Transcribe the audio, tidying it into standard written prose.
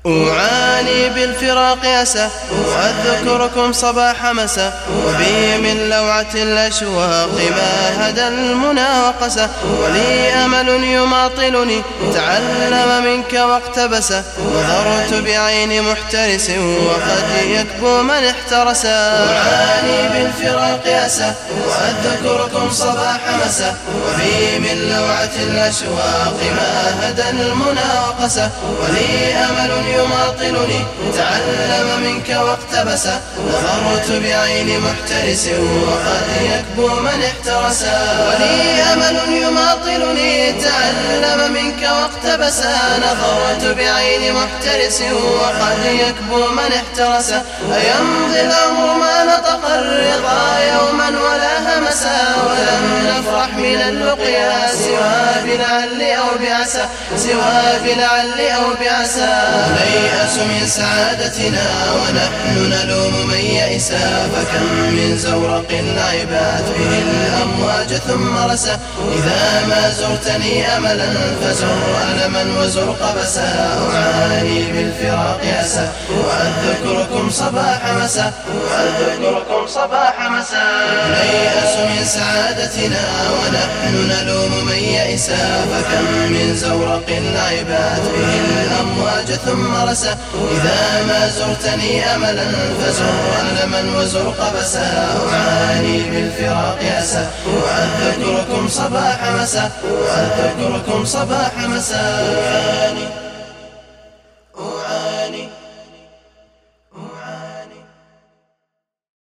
أعاني بالفراق أسى وأذكركم صباح مساء، وبي من لوعة الأشواق ما هدى المنى وقسى، ولي أمل يماطلني تعلم منك واقتبس، نظرت بعين محترس وقد يكبو من احترس. أعاني بالفراق أسى وأذكركم صباح مساء، وبي من لوعة الأشواق ما هدى المنى وقسى، ولي أمل يماطلني تعلم منك واقتبس، نظرت بعين محترس وقد يكبو من احترس. ولي أمل يماطلني تعلم منك واقتبس، نظرت بعين محترس وقد يكبو من احترس. أيمضي الأمر ما نطق الرضا يوما ولا همسا، ولم نفرح من اللقيا سوى بلعل أو بعسى، سوى بلعل أو بعسى. نيأس من سعادتنا ونحن نلوم من يئسا، فكم من زورق لعبت به الأمواج ثم رسى. إذا ما زرتني أملا فزر ألما وزر قبسا، أعاني بالفراق أسى وأذكركم صباح مساء، وأذكركم صباح مساء. نيأس من سعادتنا ونحن نلوم من يئسا، فكم من زورق لعبت به الأمواج ثم رسى. إذا ما زرتني أملا فزر ألما وزر قبسا، أعاني بالفراق أسى وأذكركم صباح مساء، وأذكركم صباح مساء.